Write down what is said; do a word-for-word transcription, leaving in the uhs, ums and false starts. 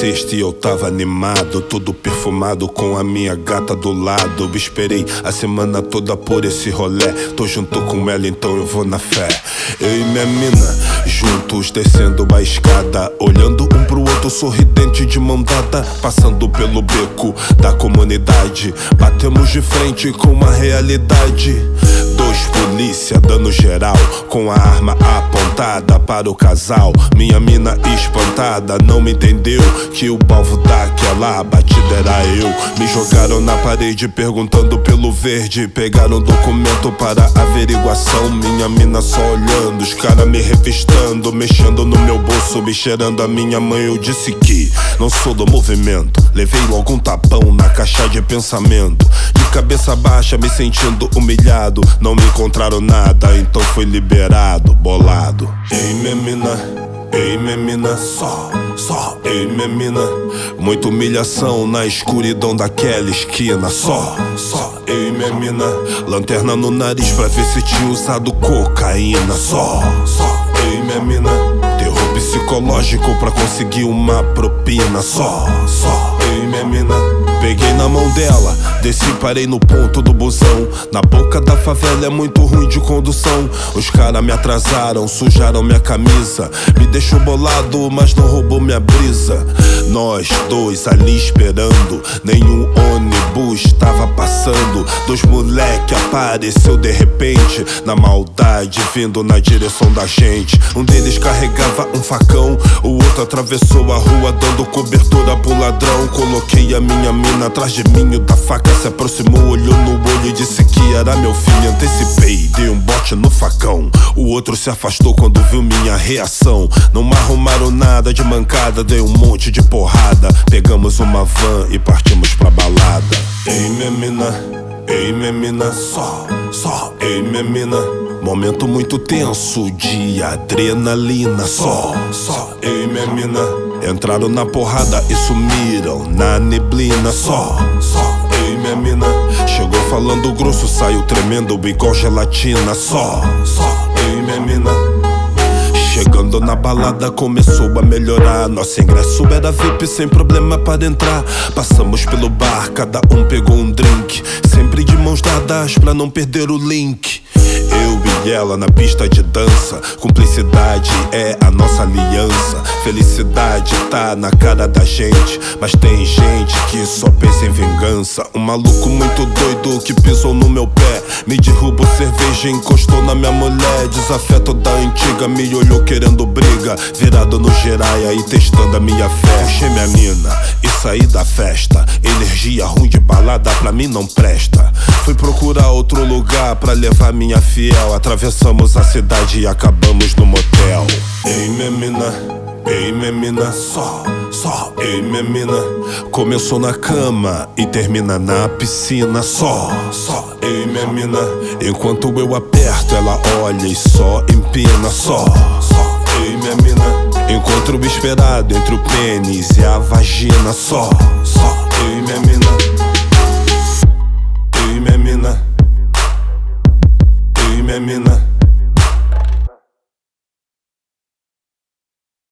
sexta e eu tava animado, todo perfumado com a minha gata do lado. Eu esperei a semana toda por esse rolê, tô junto com ela então eu vou na fé. Eu e minha mina, juntos descendo a escada, olhando um pro outro sorridente de mão dada. Passando pelo beco da comunidade, batemos de frente com a realidade. Dois polícia dando geral, com a arma apontada para o casal. Minha mina espantada não me entendeu que o alvo daquela batida era eu. Me jogaram na parede perguntando pelo verde, pegaram documento para averiguação. Minha mina só olhando, os caras me revistando, mexendo no meu bolso, me cheirando a minha mãe. Eu disse que não sou do movimento, levei logo um tapão na caixa de pensamento. De cabeça baixa me sentindo humilhado, não me encontraram nada, então fui liberado, bolado. Ei minha mina, ei minha mina, só, só, ei minha mina. Muita humilhação na escuridão daquela esquina, só, só, ei minha mina. Lanterna no nariz pra ver se tinha usado cocaína, só, só, ei minha mina. Terror psicológico pra conseguir uma propina, só, só, ei minha mina. Peguei na mão dela, desci e parei no ponto do busão. Na boca da favela é muito ruim de condução. Os caras me atrasaram, sujaram minha camisa, me deixou bolado, mas não roubou minha brisa. Nós dois ali esperando, nenhum ônibus tava passando. Dois moleque apareceu de repente, na maldade vindo na direção da gente. Um deles carregava um facão, o outro atravessou a rua dando cobertura pro ladrão. Coloquei a minha mina atrás de mim, o da faca se aproximou, olhou no olho e disse que era meu filho. Antecipei, dei um bote no facão. O outro se afastou quando viu minha reação. Não me arrumaram nada de mancada, dei um monte de porrada. Pegamos uma van e partimos pra balada. Ei minha mina, ei minha mina, só, só, ei minha mina. Momento muito tenso de adrenalina, só, só, ei minha mina. Entraram na porrada e sumiram na neblina, só, só, ei minha mina. Chegou falando grosso, saiu tremendo igual gelatina, só, só, ei minha mina. Chegando na balada começou a melhorar. Nosso ingresso era V I P sem problema para entrar. Passamos pelo bar, cada um pegou um drink, sempre de mãos dadas pra não perder o link. Eu e ela na pista de dança, cumplicidade é a nossa aliança. Felicidade tá na cara da gente, mas tem gente que só pensa em vingança. Um maluco muito doido que pisou no meu pé, me derrubou cerveja, encostou na minha mulher. Desafeto da antiga, me olhou querendo briga, virado no giraia e testando a minha fé. Puxei minha mina e saí da festa, energia ruim de balada pra mim não presta. Fui procurar outro lugar pra levar minha fiel. Atravessamos a cidade e acabamos no motel. Ei minha mina, ei minha mina, só, só, ei minha mina. Começou na cama e termina na piscina, só, só, ei minha mina. Enquanto eu aperto ela olha e só empina, só, só, ei minha mina. Encontro esperado entre o pênis e a vagina, só, só, ei minha mina. Ei minha mina, ei minha mina.